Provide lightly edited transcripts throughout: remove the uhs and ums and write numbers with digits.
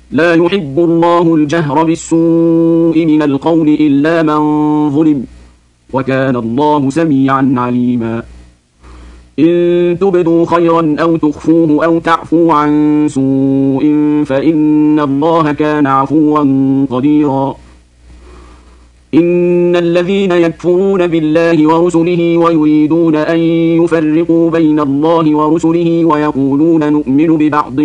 لا يحب الله الجهر بالسوء من القول إلا من ظلم، وكان الله سميعا عليما. إن تبدوا خيرا أو تخفوه أو تعفوا عن سوء فإن الله كان عفوا قديرا. إن الذين يكفرون بالله ورسله ويريدون أن يفرقوا بين الله ورسله ويقولون نؤمن ببعض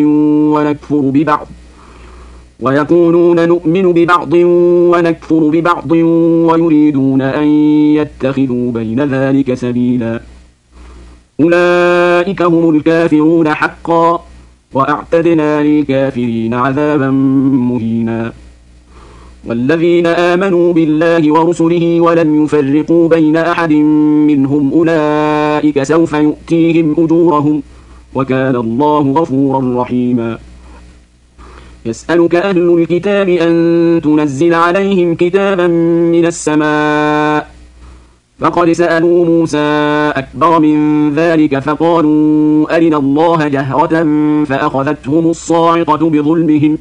ونكفر ببعض ويريدون أن يتخذوا بين ذلك سبيلا، أولئك هم الكافرون حقا، وأعتدنا للكافرين عذابا مهينا. والذين آمنوا بالله ورسله ولم يفرقوا بين أحد منهم أولئك سوف يؤتيهم أجورهم، وكان الله غفورا رحيما. يسألك أهل الكتاب أن تنزل عليهم كتابا من السماء، فقد سألوا موسى أكبر من ذلك فقالوا أرنا الله جهرة فأخذتهم الصاعقة بظلمهم،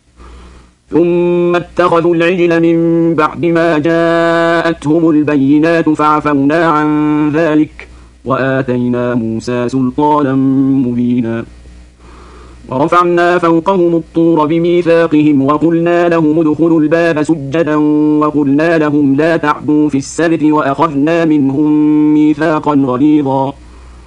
ثم اتخذوا العجل من بعد ما جاءتهم البينات فعفونا عن ذلك وآتينا موسى سلطانا مبينا. ورفعنا فوقهم الطور بميثاقهم وقلنا لهم ادخلوا الباب سجدا وقلنا لهم لا تعدوا في السبت وأخذنا منهم ميثاقا غليظا.